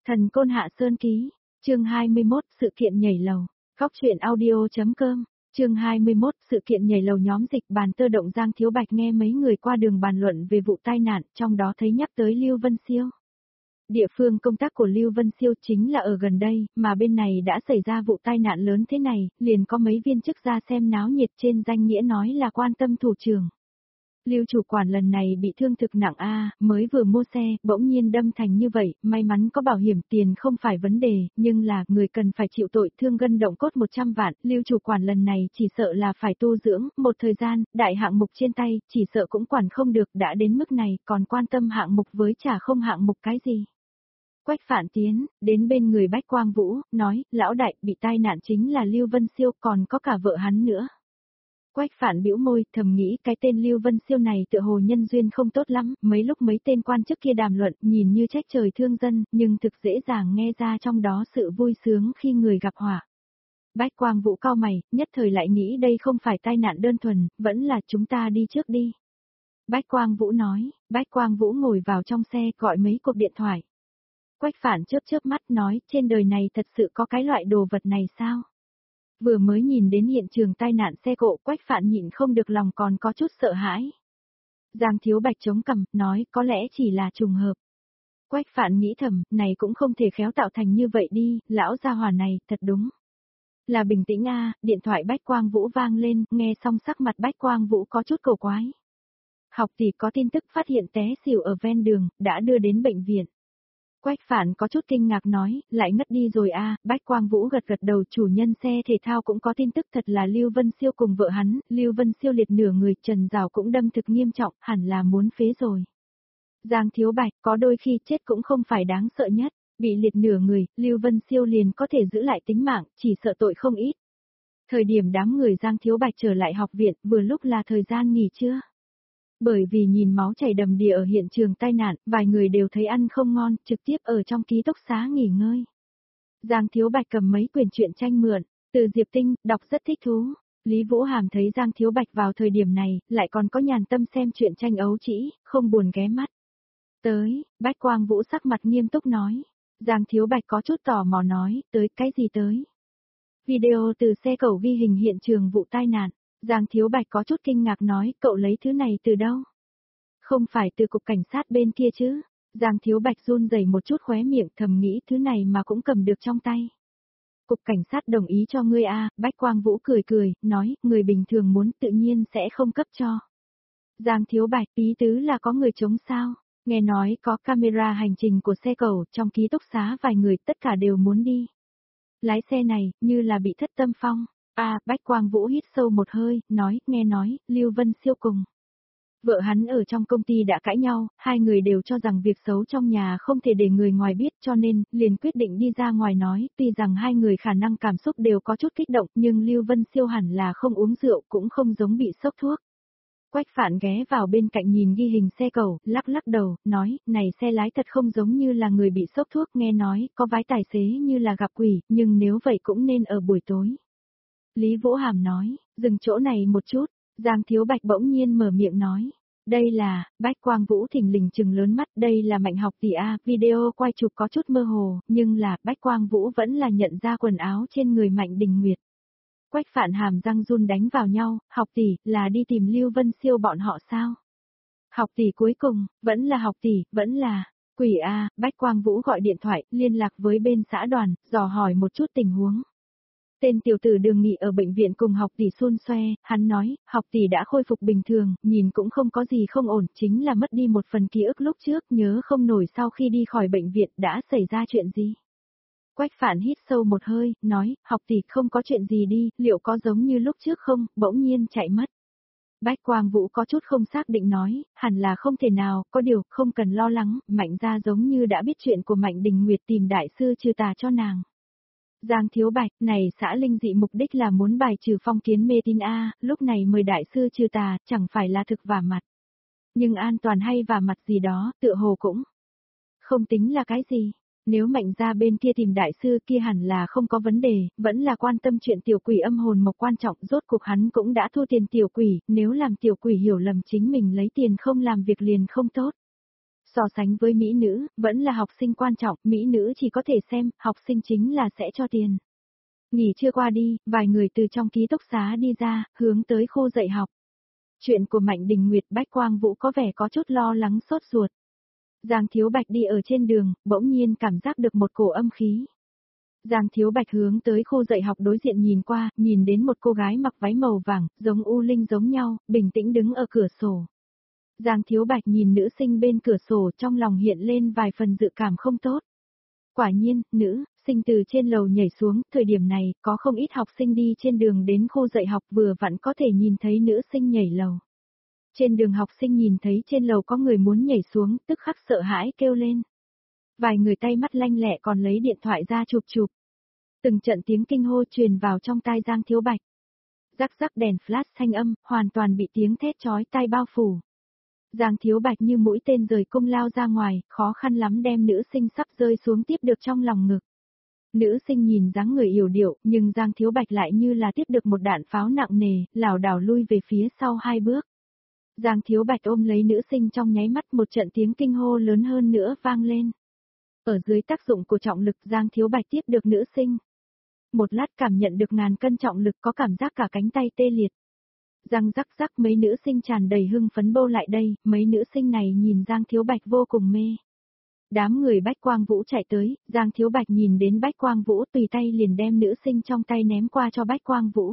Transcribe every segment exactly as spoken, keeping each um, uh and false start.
Thần Côn Hạ Sơn Ký, chương hai mươi mốt, sự kiện nhảy lầu, góc truyện audio.com, chương hai mươi mốt, sự kiện nhảy lầu. Nhóm dịch bàn tơ động Giang Thiếu Bạch nghe mấy người qua đường bàn luận về vụ tai nạn, trong đó thấy nhắc tới Lưu Vân Siêu. Địa phương công tác của Lưu Vân Siêu chính là ở gần đây, mà bên này đã xảy ra vụ tai nạn lớn thế này, liền có mấy viên chức ra xem náo nhiệt, trên danh nghĩa nói là quan tâm thủ trưởng. Lưu chủ quản lần này bị thương thực nặng a, mới vừa mua xe, bỗng nhiên đâm thành như vậy, may mắn có bảo hiểm, tiền không phải vấn đề, nhưng là, người cần phải chịu tội thương gân động cốt một trăm vạn, Lưu chủ quản lần này chỉ sợ là phải tu dưỡng, một thời gian, đại hạng mục trên tay, chỉ sợ cũng quản không được, đã đến mức này, còn quan tâm hạng mục với chả không hạng mục cái gì. Quách Phạn tiến, đến bên người Bách Quang Vũ, nói, lão đại, bị tai nạn chính là Lưu Vân Siêu, còn có cả vợ hắn nữa. Quách Phạn bĩu môi, thầm nghĩ cái tên Lưu Vân Siêu này tựa hồ nhân duyên không tốt lắm, mấy lúc mấy tên quan chức kia đàm luận, nhìn như trách trời thương dân, nhưng thực dễ dàng nghe ra trong đó sự vui sướng khi người gặp họa. Bách Quang Vũ cau mày, nhất thời lại nghĩ đây không phải tai nạn đơn thuần, vẫn là chúng ta đi trước đi. Bách Quang Vũ nói, Bách Quang Vũ ngồi vào trong xe gọi mấy cuộc điện thoại. Quách Phạn chớp chớp mắt nói, trên đời này thật sự có cái loại đồ vật này sao? Vừa mới nhìn đến hiện trường tai nạn xe cộ, Quách Phạn nhịn không được lòng còn có chút sợ hãi. Giang Thiếu Bạch chống cằm, nói có lẽ chỉ là trùng hợp. Quách Phạn nghĩ thầm, này cũng không thể khéo tạo thành như vậy đi, lão gia hỏa này, thật đúng. Là bình tĩnh a, điện thoại Bách Quang Vũ vang lên, nghe xong sắc mặt Bách Quang Vũ có chút cổ quái. Học tỷ có tin tức phát hiện té xỉu ở ven đường, đã đưa đến bệnh viện. Quách Phạn có chút kinh ngạc nói, lại ngất đi rồi a. Bách Quang Vũ gật gật đầu, chủ nhân xe thể thao cũng có tin tức, thật là Lưu Vân Siêu cùng vợ hắn, Lưu Vân Siêu liệt nửa người, trần rào cũng đâm thực nghiêm trọng, hẳn là muốn phế rồi. Giang Thiếu Bạch, có đôi khi chết cũng không phải đáng sợ nhất, bị liệt nửa người, Lưu Vân Siêu liền có thể giữ lại tính mạng, chỉ sợ tội không ít. Thời điểm đám người Giang Thiếu Bạch trở lại học viện, vừa lúc là thời gian nghỉ trưa. Bởi vì nhìn máu chảy đầm đìa ở hiện trường tai nạn, vài người đều thấy ăn không ngon, trực tiếp ở trong ký túc xá nghỉ ngơi. Giang Thiếu Bạch cầm mấy quyển truyện tranh mượn, từ Diệp Tinh, đọc rất thích thú. Lý Vũ Hàm thấy Giang Thiếu Bạch vào thời điểm này, lại còn có nhàn tâm xem truyện tranh ấu trĩ, không buồn ghé mắt. Tới, Bách Quang Vũ sắc mặt nghiêm túc nói. Giang Thiếu Bạch có chút tò mò nói, tới, cái gì tới? Video từ xe cẩu ghi hình hiện trường vụ tai nạn. Giang Thiếu Bạch có chút kinh ngạc nói, cậu lấy thứ này từ đâu? Không phải từ cục cảnh sát bên kia chứ? Giang Thiếu Bạch run rẩy một chút khóe miệng, thầm nghĩ thứ này mà cũng cầm được trong tay. Cục cảnh sát đồng ý cho ngươi a. Bách Quang Vũ cười cười, nói, người bình thường muốn tự nhiên sẽ không cấp cho. Giang Thiếu Bạch, ý tứ là có người chống sao? Nghe nói có camera hành trình của xe cẩu, trong ký túc xá vài người tất cả đều muốn đi. Lái xe này, như là bị thất tâm phong. À, Bách Quang Vũ hít sâu một hơi, nói, nghe nói, Lưu Vân Siêu cùng. Vợ hắn ở trong công ty đã cãi nhau, hai người đều cho rằng việc xấu trong nhà không thể để người ngoài biết, cho nên, liền quyết định đi ra ngoài nói, tuy rằng hai người khả năng cảm xúc đều có chút kích động, nhưng Lưu Vân Siêu hẳn là không uống rượu, cũng không giống bị sốc thuốc. Quách Phạn ghé vào bên cạnh nhìn ghi hình xe cẩu, lắc lắc đầu, nói, này xe lái thật không giống như là người bị sốc thuốc, nghe nói, có vái tài xế như là gặp quỷ, nhưng nếu vậy cũng nên ở buổi tối. Lý Vũ Hàm nói, dừng chỗ này một chút, Giang Thiếu Bạch bỗng nhiên mở miệng nói, đây là, Bách Quang Vũ thình lình trừng lớn mắt, đây là Mạnh học tỷ a, video quay chụp có chút mơ hồ, nhưng là, Bách Quang Vũ vẫn là nhận ra quần áo trên người Mạnh Đình Nguyệt. Quách Phạn hàm răng run đánh vào nhau, học tỷ, là đi tìm Lưu Vân Siêu bọn họ sao? Học tỷ cuối cùng, vẫn là học tỷ, vẫn là, quỷ a. Bách Quang Vũ gọi điện thoại, liên lạc với bên xã đoàn, dò hỏi một chút tình huống. Tên tiểu tử Đường Nghị ở bệnh viện cùng học tỷ xun xoe, hắn nói, học tỷ đã khôi phục bình thường, nhìn cũng không có gì không ổn, chính là mất đi một phần ký ức lúc trước, nhớ không nổi sau khi đi khỏi bệnh viện đã xảy ra chuyện gì. Quách Phạn hít sâu một hơi, nói, học tỷ không có chuyện gì đi, liệu có giống như lúc trước không, bỗng nhiên chạy mất. Bách Quang Vũ có chút không xác định nói, hẳn là không thể nào, có điều, không cần lo lắng, Mạnh gia giống như đã biết chuyện của Mạnh Đình Nguyệt tìm đại sư trừ tà cho nàng. Giang Thiếu Bạch, này xã linh dị mục đích là muốn bài trừ phong kiến mê tín a, lúc này mời đại sư trừ tà, chẳng phải là thực vả mặt. Nhưng an toàn hay vả mặt gì đó, tựa hồ cũng không tính là cái gì. Nếu Mạnh gia bên kia tìm đại sư kia hẳn là không có vấn đề, vẫn là quan tâm chuyện tiểu quỷ âm hồn mộc quan trọng, rốt cuộc hắn cũng đã thu tiền tiểu quỷ, nếu làm tiểu quỷ hiểu lầm chính mình lấy tiền không làm việc liền không tốt. So sánh với mỹ nữ, vẫn là học sinh quan trọng, mỹ nữ chỉ có thể xem, học sinh chính là sẽ cho tiền. Nghỉ trưa qua đi, vài người từ trong ký túc xá đi ra, hướng tới khu dạy học. Chuyện của Mạnh Đình Nguyệt Bách Quang Vũ có vẻ có chút lo lắng sốt ruột. Giang Thiếu Bạch đi ở trên đường, bỗng nhiên cảm giác được một cổ âm khí. Giang Thiếu Bạch hướng tới khu dạy học đối diện nhìn qua, nhìn đến một cô gái mặc váy màu vàng, giống U Linh giống nhau, bình tĩnh đứng ở cửa sổ. Giang Thiếu Bạch nhìn nữ sinh bên cửa sổ trong lòng hiện lên vài phần dự cảm không tốt. Quả nhiên, nữ sinh từ trên lầu nhảy xuống, thời điểm này, có không ít học sinh đi trên đường đến khu dạy học vừa vặn có thể nhìn thấy nữ sinh nhảy lầu. Trên đường học sinh nhìn thấy trên lầu có người muốn nhảy xuống, tức khắc sợ hãi kêu lên. Vài người tay mắt lanh lẹ còn lấy điện thoại ra chụp chụp. Từng trận tiếng kinh hô truyền vào trong tai Giang Thiếu Bạch. Rắc rắc đèn flash thanh âm, hoàn toàn bị tiếng thét chói tai bao phủ. Giang Thiếu Bạch như mũi tên rời cung lao ra ngoài, khó khăn lắm đem nữ sinh sắp rơi xuống tiếp được trong lòng ngực. Nữ sinh nhìn dáng người yểu điệu, nhưng Giang Thiếu Bạch lại như là tiếp được một đạn pháo nặng nề, lảo đảo lui về phía sau hai bước. Giang Thiếu Bạch ôm lấy nữ sinh trong nháy mắt, một trận tiếng kinh hô lớn hơn nữa vang lên. Ở dưới tác dụng của trọng lực, Giang Thiếu Bạch tiếp được nữ sinh. Một lát cảm nhận được ngàn cân trọng lực, có cảm giác cả cánh tay tê liệt. Răng rắc rắc, mấy nữ sinh tràn đầy hưng phấn bô lại đây, mấy nữ sinh này nhìn Giang Thiếu Bạch vô cùng mê. Đám người Bách Quang Vũ chạy tới, Giang Thiếu Bạch nhìn đến Bách Quang Vũ tùy tay liền đem nữ sinh trong tay ném qua cho Bách Quang Vũ.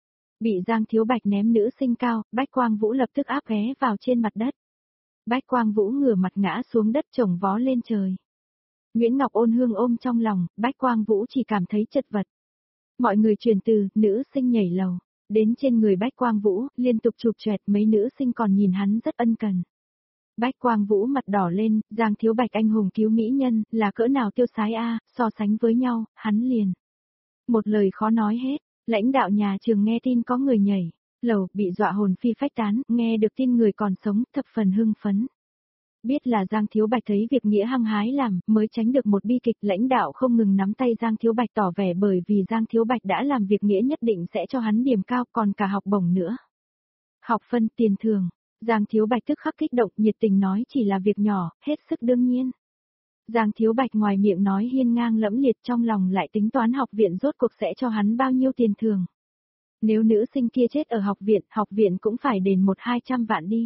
Bị Giang Thiếu Bạch ném nữ sinh cao, Bách Quang Vũ lập tức áp ghé vào trên mặt đất. Bách Quang Vũ ngửa mặt ngã xuống đất chồng vó lên trời. Nguyễn Ngọc Ôn Hương ôm trong lòng, Bách Quang Vũ chỉ cảm thấy chật vật. Mọi người truyền từ, nữ sinh nhảy lầu, đến trên người Bách Quang Vũ, liên tục chụp choẹt, mấy nữ sinh còn nhìn hắn rất ân cần. Bách Quang Vũ mặt đỏ lên, Giang Thiếu Bạch anh hùng cứu mỹ nhân, là cỡ nào tiêu sái a, so sánh với nhau, hắn liền. Một lời khó nói hết, lãnh đạo nhà trường nghe tin có người nhảy lầu, bị dọa hồn phi phách tán, nghe được tin người còn sống, thập phần hưng phấn. Biết là Giang Thiếu Bạch thấy việc nghĩa hăng hái làm, mới tránh được một bi kịch, lãnh đạo không ngừng nắm tay Giang Thiếu Bạch tỏ vẻ bởi vì Giang Thiếu Bạch đã làm việc nghĩa nhất định sẽ cho hắn điểm cao, còn cả học bổng nữa. Học phân, tiền thưởng, Giang Thiếu Bạch tức khắc kích động, nhiệt tình nói chỉ là việc nhỏ, hết sức đương nhiên. Giang Thiếu Bạch ngoài miệng nói hiên ngang lẫm liệt, trong lòng lại tính toán học viện rốt cuộc sẽ cho hắn bao nhiêu tiền thưởng. Nếu nữ sinh kia chết ở học viện, học viện cũng phải đền một hai trăm vạn đi.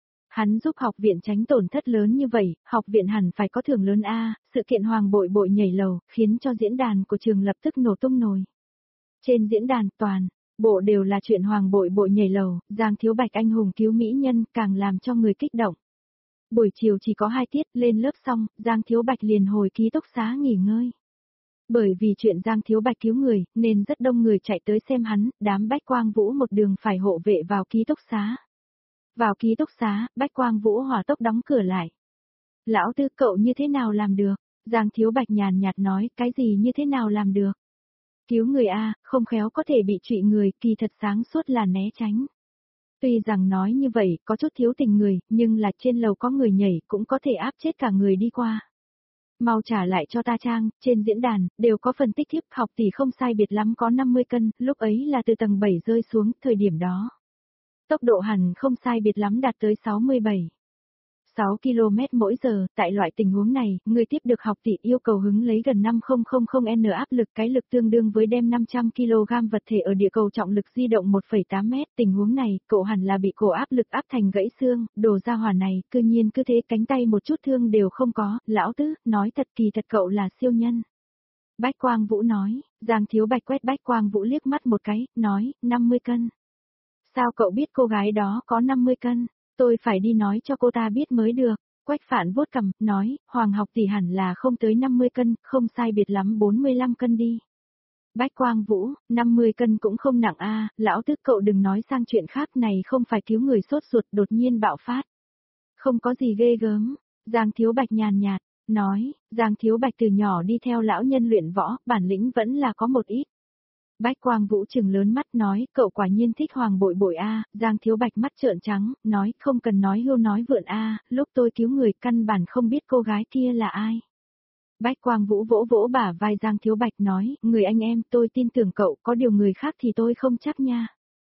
Hắn giúp học viện tránh tổn thất lớn như vậy, học viện hẳn phải có thưởng lớn a. Sự kiện Hoàng Bội Bội nhảy lầu, khiến cho diễn đàn của trường lập tức nổ tung nồi. Trên diễn đàn toàn bộ đều là chuyện Hoàng Bội Bội nhảy lầu, Giang Thiếu Bạch anh hùng cứu mỹ nhân, càng làm cho người kích động. Buổi chiều chỉ có hai tiết, lên lớp xong, Giang Thiếu Bạch liền hồi ký túc xá nghỉ ngơi. Bởi vì chuyện Giang Thiếu Bạch cứu người, nên rất đông người chạy tới xem hắn, đám Bách Quang Vũ một đường phải hộ vệ vào ký túc xá. Vào ký túc xá, Bách Quang Vũ hỏa tốc đóng cửa lại. Lão Tư, cậu như thế nào làm được? Giang Thiếu Bạch nhàn nhạt nói, cái gì như thế nào làm được? Cứu người a, không khéo có thể bị trụy người, kỳ thật sáng suốt là né tránh. Tuy rằng nói như vậy, có chút thiếu tình người, nhưng là trên lầu có người nhảy, cũng có thể áp chết cả người đi qua. Mau trả lại cho ta trang, trên diễn đàn, đều có phân tích thiếp, học tỷ không sai biệt lắm có năm mươi cân, lúc ấy là từ tầng bảy rơi xuống, thời điểm đó. Tốc độ hẳn không sai biệt lắm đạt tới sáu mươi bảy. sáu ki lô mét mỗi giờ, tại loại tình huống này, người tiếp được học tỷ yêu cầu hứng lấy gần năm nghìn N áp lực, cái lực tương đương với đem năm trăm ki lô gam vật thể ở địa cầu trọng lực di động một phẩy tám mét, tình huống này, cậu hẳn là bị cổ áp lực áp thành gãy xương, đồ ra hỏa này, cư nhiên cứ thế cánh tay một chút thương đều không có, lão Tứ, nói thật kỳ thật cậu là siêu nhân. Bách Quang Vũ nói, Giang Thiếu Bạch quét Bách Quang Vũ liếc mắt một cái, nói, năm mươi cân. Sao cậu biết cô gái đó có năm mươi cân? Tôi phải đi nói cho cô ta biết mới được. Quách Phạn vuốt cằm, nói, Hoàng học tỷ hẳn là không tới năm mươi cân, không sai biệt lắm bốn mươi lăm cân đi. Bách Quang Vũ, năm mươi cân cũng không nặng a, lão Tứ cậu đừng nói sang chuyện khác, này không phải cứu người sốt ruột đột nhiên bạo phát. Không có gì ghê gớm, Giang Thiếu Bạch nhàn nhạt, nói, Giang Thiếu Bạch từ nhỏ đi theo lão nhân luyện võ, bản lĩnh vẫn là có một ít. Bách Quang Vũ trừng lớn mắt nói, cậu quả nhiên thích Hoàng Bội Bội a. Giang Thiếu Bạch mắt trợn trắng, nói, không cần nói hưu nói vượn a, lúc tôi cứu người căn bản không biết cô gái kia là ai. Bách Quang Vũ vỗ vỗ bả vai Giang Thiếu Bạch nói, người anh em tôi tin tưởng cậu, có điều người khác thì tôi không chắc nha.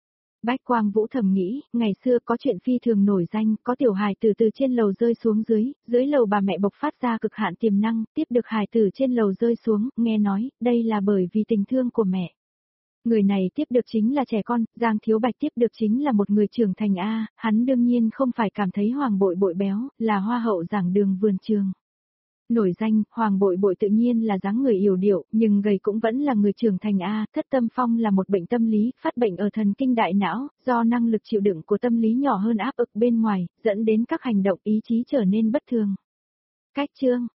Bách Quang Vũ thầm nghĩ, ngày xưa có chuyện phi thường nổi danh, có tiểu hài tử từ trên lầu rơi xuống dưới, dưới lầu bà mẹ bộc phát ra cực hạn tiềm năng, tiếp được hài tử trên lầu rơi xuống, nghe nói, đây là bởi vì tình thương của mẹ. Người này tiếp được chính là trẻ con, Giang Thiếu Bạch tiếp được chính là một người trưởng thành A, hắn đương nhiên không phải cảm thấy Hoàng Bội Bội béo, là hoa hậu giảng đường vườn trường. Nổi danh, Hoàng Bội Bội tự nhiên là dáng người yểu điệu, nhưng gầy cũng vẫn là người trưởng thành A, thất tâm phong là một bệnh tâm lý, phát bệnh ở thần kinh đại não, do năng lực chịu đựng của tâm lý nhỏ hơn áp ức bên ngoài, dẫn đến các hành động ý chí trở nên bất thường. Cách chương